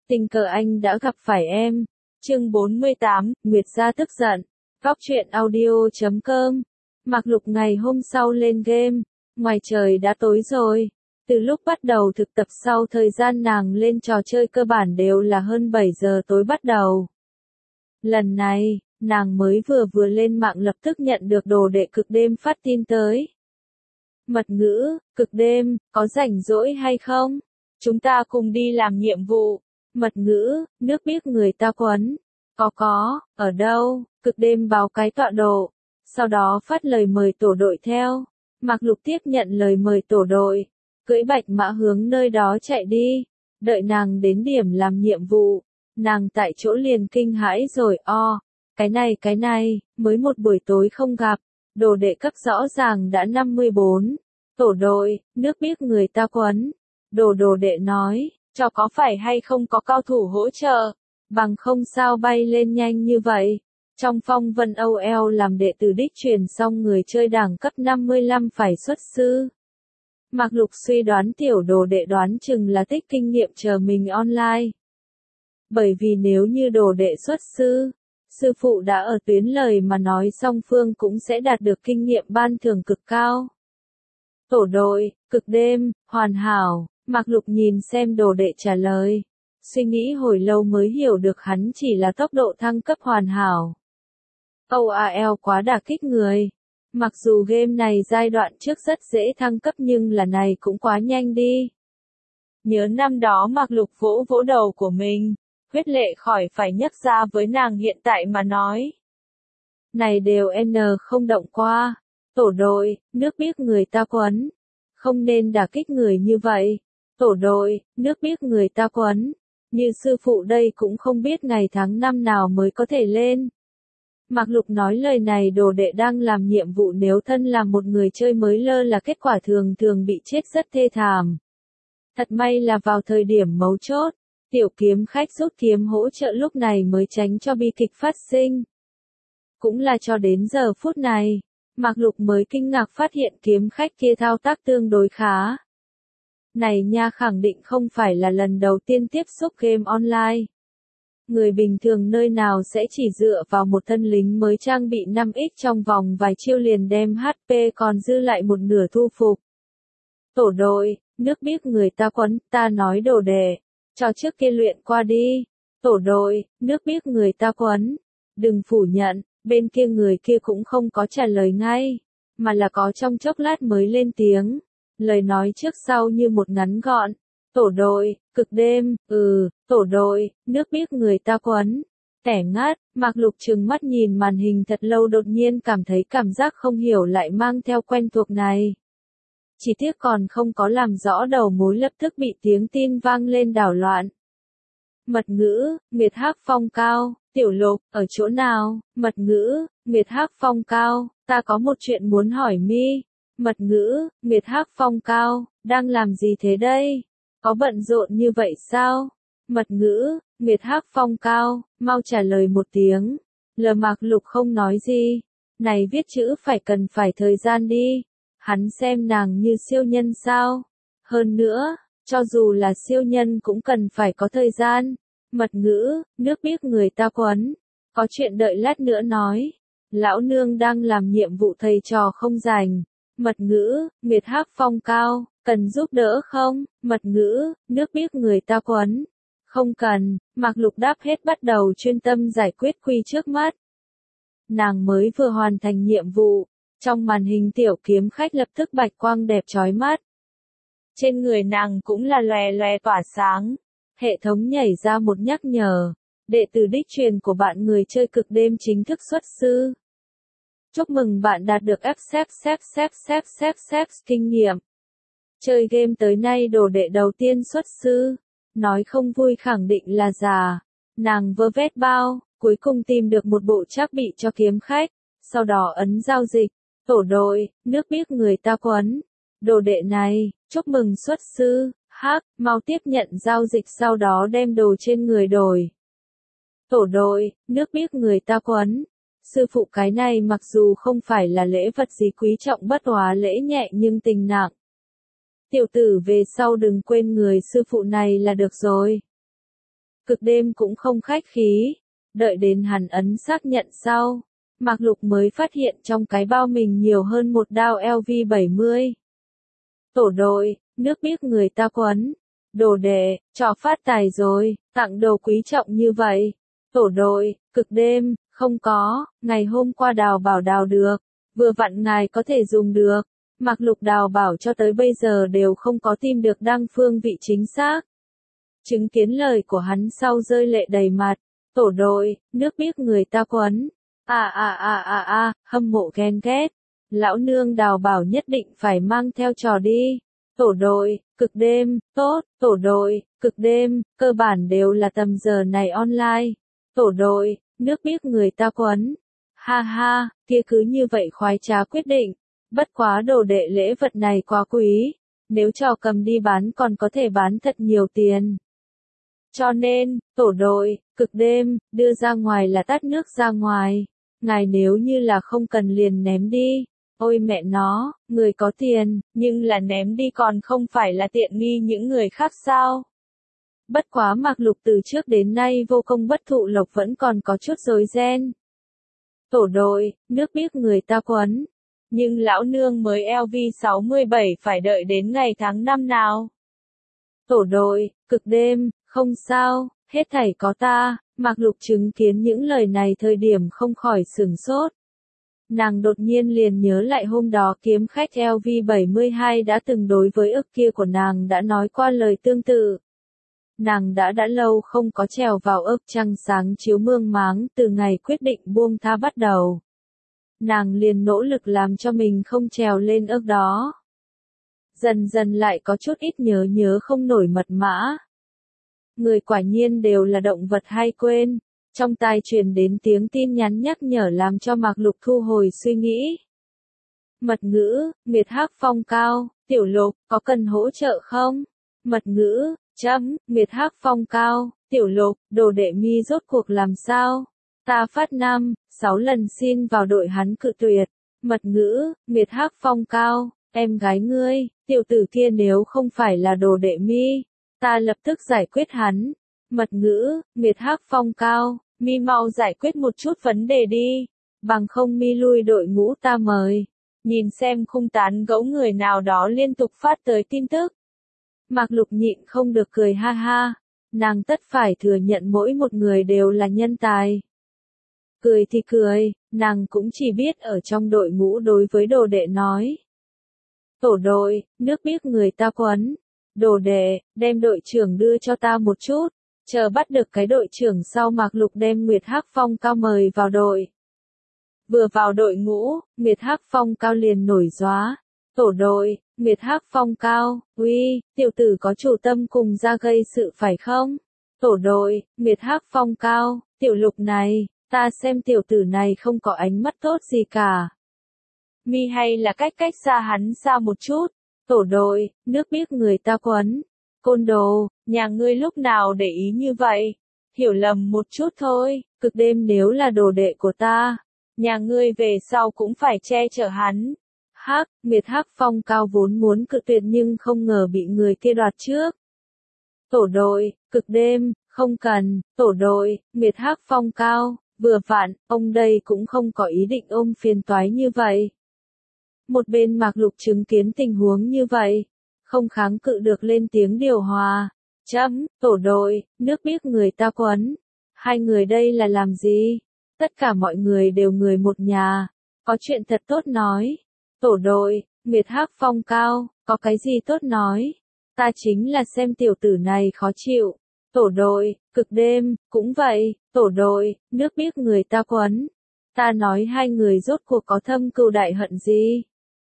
Tình cờ anh đã gặp phải em. Chương 48, Nguyệt Gia tức giận. Góc truyện audio.com. Mạc Lục ngày hôm sau lên game. Ngoài trời đã tối rồi. Từ lúc bắt đầu thực tập sau thời gian nàng lên trò chơi cơ bản đều là hơn 7 giờ tối bắt đầu. Lần này, nàng mới vừa lên mạng lập tức nhận được đồ đệ cực đêm phát tin tới. Mật ngữ, cực đêm, có rảnh rỗi hay không? Chúng ta cùng đi làm nhiệm vụ. Mật ngữ, nước biết người ta quấn. Có, ở đâu? Cực đêm báo cái tọa độ. Sau đó phát lời mời tổ đội theo. Mạc Lục tiếp nhận lời mời tổ đội. Cưỡi bạch mã hướng nơi đó chạy đi. Đợi nàng đến điểm làm nhiệm vụ. Nàng tại chỗ liền kinh hãi rồi cái này, mới một buổi tối không gặp. Đồ đệ cấp rõ ràng đã 54. Tổ đội, nước biết người ta quấn. Đồ đệ nói, cho có phải hay không có cao thủ hỗ trợ, bằng không sao bay lên nhanh như vậy. Trong phong vân OL làm đệ tử đích truyền xong người chơi đẳng cấp 55 phải xuất sư. Mạc Lục suy đoán tiểu đồ đệ đoán chừng là tích kinh nghiệm chờ mình online. Bởi vì nếu như đồ đệ xuất sư, sư phụ đã ở tuyến lời mà nói song phương cũng sẽ đạt được kinh nghiệm ban thưởng cực cao. Tổ đội, cực đêm, hoàn hảo. Mạc Lục nhìn xem đồ đệ trả lời. Suy nghĩ hồi lâu mới hiểu được hắn chỉ là tốc độ thăng cấp hoàn hảo. OAL quá đả kích người. Mặc dù game này giai đoạn trước rất dễ thăng cấp nhưng là này cũng quá nhanh đi. Nhớ năm đó Mạc Lục vỗ đầu của mình, huyết lệ khỏi phải nhấc ra với nàng hiện tại mà nói. Này đều không động qua. Tổ đội, nước biết người ta quấn. Không nên đả kích người như vậy. Tổ đội, nước biết người ta quấn. Như sư phụ đây cũng không biết ngày tháng năm nào mới có thể lên. Mạc Lục nói lời này đồ đệ đang làm nhiệm vụ nếu thân là một người chơi mới lơ là kết quả thường bị chết rất thê thảm. Thật may là vào thời điểm mấu chốt, tiểu kiếm khách rút kiếm hỗ trợ lúc này mới tránh cho bi kịch phát sinh. Cũng là cho đến giờ phút này, Mạc Lục mới kinh ngạc phát hiện kiếm khách kia thao tác tương đối khá. Này nha khẳng định không phải là lần đầu tiên tiếp xúc game online. Người bình thường nơi nào sẽ chỉ dựa vào một thân lính mới trang bị 5x trong vòng vài chiêu liền đem HP còn dư lại một nửa thu phục. Tổ đội, nước biết người ta quấn, ta nói đồ đệ, cho trước kia luyện qua đi. Tổ đội, nước biết người ta quấn, đừng phủ nhận, bên kia người kia cũng không có trả lời ngay, mà là có trong chốc lát mới lên tiếng. Lời nói trước sau như một ngắn gọn. Tổ đội, cực đêm, tổ đội, nước biết người ta quấn. Tẻ ngắt, Mạc Lục trừng mắt nhìn màn hình thật lâu đột nhiên cảm thấy cảm giác không hiểu lại mang theo quen thuộc này. Chỉ tiếc còn không có làm rõ đầu mối lập tức bị tiếng tin vang lên đảo loạn. Mật ngữ, Nguyệt Hắc Phong Cao, Tiểu Lục, ở chỗ nào? Mật ngữ, Nguyệt Hắc Phong Cao, ta có một chuyện muốn hỏi mi. Mật ngữ, Nguyệt Hắc Phong Cao, đang làm gì thế đây? Có bận rộn như vậy sao? Mật ngữ, Nguyệt Hắc Phong Cao, mau trả lời một tiếng. Mạc Lục không nói gì. Này viết chữ cần phải thời gian đi. Hắn xem nàng như siêu nhân sao? Hơn nữa, cho dù là siêu nhân cũng cần phải có thời gian. Mật ngữ, nước biết người ta quấn. Có chuyện đợi lát nữa nói. Lão nương đang làm nhiệm vụ thầy trò không rảnh. Mật ngữ, Nguyệt Hắc Phong Cao, cần giúp đỡ không? Mật ngữ, nước biết người ta quấn. Không cần, Mạc Lục đáp hết bắt đầu chuyên tâm giải quyết quy trước mắt. Nàng mới vừa hoàn thành nhiệm vụ, trong màn hình tiểu kiếm khách lập tức bạch quang đẹp chói mắt. Trên người nàng cũng là lòe lòe tỏa sáng. Hệ thống nhảy ra một nhắc nhở. Đệ tử đích truyền của bạn người chơi cực đêm chính thức xuất sư. Chúc mừng bạn đạt được accept kinh nghiệm. Chơi game tới nay đồ đệ đầu tiên xuất sư. Nói không vui khẳng định là giả. Nàng vơ vét bao, cuối cùng tìm được một bộ trác bị cho kiếm khách. Sau đó ấn giao dịch. Tổ đội, nước biết người ta quấn. Đồ đệ này, chúc mừng xuất sư. Mau tiếp nhận giao dịch sau đó đem đồ trên người đổi. Tổ đội, nước biết người ta quấn. Sư phụ cái này mặc dù không phải là lễ vật gì quý trọng bất hóa lễ nhẹ nhưng tình nặng. Tiểu tử về sau đừng quên người sư phụ này là được rồi. Cực đêm cũng không khách khí. Đợi đến hắn ấn xác nhận sau. Mạc Lục mới phát hiện trong cái bao mình nhiều hơn một đao LV70. Tổ đội, nước biết người ta quấn. Đồ đệ, cho phát tài rồi, tặng đồ quý trọng như vậy. Tổ đội, cực đêm, không có, ngày hôm qua đào bảo đào được. Vừa vặn ngài có thể dùng được. Mạc Lục đào bảo cho tới bây giờ đều không có tìm được đăng phương vị chính xác. Chứng kiến lời của hắn sau rơi lệ đầy mặt. Tổ đội, nước biết người ta quấn. Hâm mộ ghen ghét. Lão nương đào bảo nhất định phải mang theo trò đi. Tổ đội, cực đêm, tốt, tổ đội, cực đêm, cơ bản đều là tầm giờ này online. Tổ đội, nước biết người ta quấn. Ha ha, kia cứ như vậy khoái trá quyết định. Bất quá đồ đệ lễ vật này quá quý. Nếu cho cầm đi bán còn có thể bán thật nhiều tiền. Cho nên, tổ đội, cực đêm, đưa ra ngoài là tát nước ra ngoài. Ngài nếu như là không cần liền ném đi. Ôi mẹ nó, người có tiền, nhưng là ném đi còn không phải là tiện nghi những người khác sao? Bất quá Mạc Lục từ trước đến nay vô công bất thụ lộc vẫn còn có chút rối ren. Tổ đội, nước biết người ta quấn. Nhưng lão nương mới LV67 phải đợi đến ngày tháng năm nào? Tổ đội, cực đêm, không sao, hết thảy có ta. Mạc Lục chứng kiến những lời này thời điểm không khỏi sửng sốt. Nàng đột nhiên liền nhớ lại hôm đó kiếm khách LV72 đã từng đối với ức kia của nàng đã nói qua lời tương tự. Nàng đã lâu không có trèo vào ức trăng sáng chiếu mương máng từ ngày quyết định buông tha bắt đầu. Nàng liền nỗ lực làm cho mình không trèo lên ức đó. Dần dần lại có chút ít nhớ không nổi mật mã. Người quả nhiên đều là động vật hay quên. Trong tai truyền đến tiếng tin nhắn nhắc nhở làm cho Mạc Lục thu hồi suy nghĩ. Mật ngữ, Nguyệt Hắc Phong cao, Tiểu Lục, có cần hỗ trợ không? Mật ngữ, Nguyệt Hắc Phong cao, Tiểu Lục, đồ đệ mi rốt cuộc làm sao? Ta phát 6 lần xin vào đội hắn cự tuyệt. Mật ngữ, Nguyệt Hắc Phong cao, em gái ngươi, tiểu tử kia nếu không phải là đồ đệ mi, ta lập tức giải quyết hắn. Mật ngữ, Nguyệt Hắc Phong cao, mi mau giải quyết một chút vấn đề đi, bằng không mi lui đội ngũ ta mời. Nhìn xem khung tán gẫu người nào đó liên tục phát tới tin tức. Mạc Lục nhịn không được cười ha ha, nàng tất phải thừa nhận mỗi một người đều là nhân tài. Cười thì cười, nàng cũng chỉ biết ở trong đội ngũ đối với đồ đệ nói. Tổ đội, nước biết người ta quấn. Đồ đệ, đem đội trưởng đưa cho ta một chút. Chờ bắt được cái đội trưởng sau Mạc Lục đem Nguyệt Hắc Phong cao mời vào đội. Vừa vào đội ngũ, Nguyệt Hắc Phong cao liền nổi gióa. Tổ đội, Nguyệt Hắc Phong cao, uy, tiểu tử có chủ tâm cùng ra gây sự phải không? Tổ đội, Nguyệt Hắc Phong cao, Tiểu Lục này, ta xem tiểu tử này không có ánh mắt tốt gì cả. Mi hay là cách xa hắn xa một chút. Tổ đội, nước biết người ta quấn. Côn đồ, nhà ngươi lúc nào để ý như vậy? Hiểu lầm một chút thôi, cực đêm nếu là đồ đệ của ta. Nhà ngươi về sau cũng phải che chở hắn. Nguyệt Hắc Phong cao vốn muốn cự tuyệt nhưng không ngờ bị người kia đoạt trước. Tổ đội, cực đêm, không cần, tổ đội, Nguyệt Hắc Phong cao, vừa vặn, ông đây cũng không có ý định ôm phiền toái như vậy. Một bên Mạc Lục chứng kiến tình huống như vậy, không kháng cự được lên tiếng điều hòa. Tổ đội, nước biết người ta quấn. Hai người đây là làm gì? Tất cả mọi người đều người một nhà. Có chuyện thật tốt nói. Tổ đội, Nguyệt Hắc Phong cao, có cái gì tốt nói? Ta chính là xem tiểu tử này khó chịu. Tổ đội, cực đêm, cũng vậy. Tổ đội, nước biết người ta quấn. Ta nói hai người rốt cuộc có thâm cừu đại hận gì?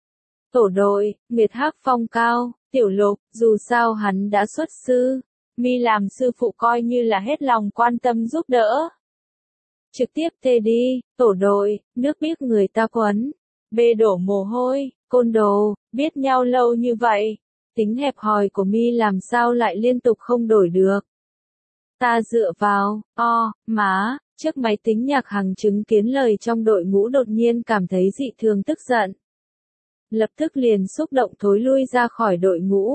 Tổ đội, Nguyệt Hắc Phong cao, Tiểu Lục, dù sao hắn đã xuất sư. Mi làm sư phụ coi như là hết lòng quan tâm giúp đỡ. Trực tiếp thề đi, tổ đội, nước biết người ta quấn. Bê đổ mồ hôi, côn đồ, biết nhau lâu như vậy. Tính hẹp hòi của Mi làm sao lại liên tục không đổi được. Ta dựa vào, trước máy tính Nhạc Hằng chứng kiến lời trong đội ngũ đột nhiên cảm thấy dị thường tức giận. Lập tức liền xúc động thối lui ra khỏi đội ngũ.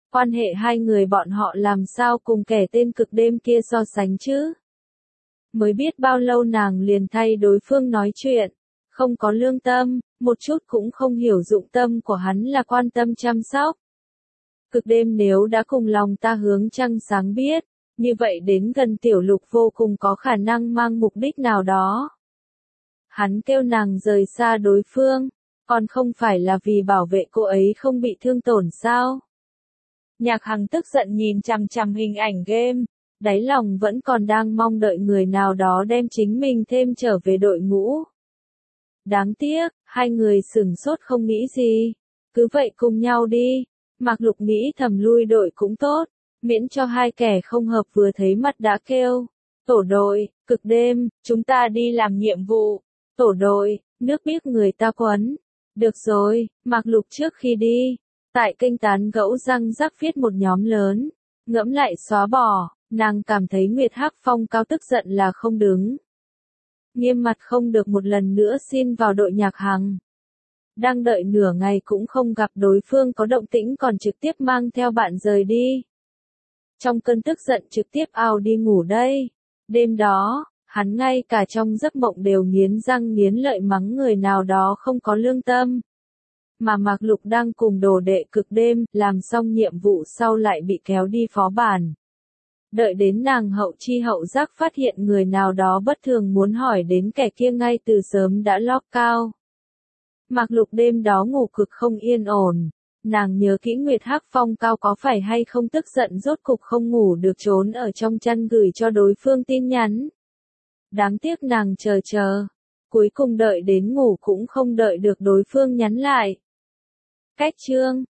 Quan hệ hai người bọn họ làm sao cùng kẻ tên cực đêm kia so sánh chứ? Mới biết bao lâu nàng liền thay đối phương nói chuyện, không có lương tâm, một chút cũng không hiểu dụng tâm của hắn là quan tâm chăm sóc. Cực đêm nếu đã cùng lòng ta hướng trăng sáng biết, như vậy đến gần tiểu lục vô cùng có khả năng mang mục đích nào đó. Hắn kêu nàng rời xa đối phương, còn không phải là vì bảo vệ cô ấy không bị thương tổn sao? Nhạc Hằng tức giận nhìn chằm chằm hình ảnh game, đáy lòng vẫn còn đang mong đợi người nào đó đem chính mình thêm trở về đội ngũ. Đáng tiếc, hai người sửng sốt không nghĩ gì. Cứ vậy cùng nhau đi. Mạc Lục nghĩ thầm lui đội cũng tốt, miễn cho hai kẻ không hợp vừa thấy mặt đã kêu. Tổ đội, cực đêm, chúng ta đi làm nhiệm vụ. Tổ đội, nước biết người ta quấn. Được rồi, Mạc Lục trước khi đi, tại kênh tán gẫu răng rắc viết một nhóm lớn, ngẫm lại xóa bỏ, nàng cảm thấy Nguyệt Hắc Phong cao tức giận là không đứng. Nghiêm mặt không được một lần nữa xin vào đội Nhạc Hằng. Đang đợi nửa ngày cũng không gặp đối phương có động tĩnh còn trực tiếp mang theo bạn rời đi. Trong cơn tức giận trực tiếp ao đi ngủ đây. Đêm đó, hắn ngay cả trong giấc mộng đều nghiến răng nghiến lợi mắng người nào đó không có lương tâm. Mà Mạc Lục đang cùng đồ đệ cực đêm, làm xong nhiệm vụ sau lại bị kéo đi phó bản. Đợi đến nàng hậu chi hậu giác phát hiện người nào đó bất thường muốn hỏi đến kẻ kia ngay từ sớm đã lock cao. Mạc Lục đêm đó ngủ cực không yên ổn. Nàng nhớ kỹ Nguyệt Hắc Phong cao có phải hay không tức giận rốt cục không ngủ được trốn ở trong chăn gửi cho đối phương tin nhắn. Đáng tiếc nàng chờ. Cuối cùng đợi đến ngủ cũng không đợi được đối phương nhắn lại. Cách chương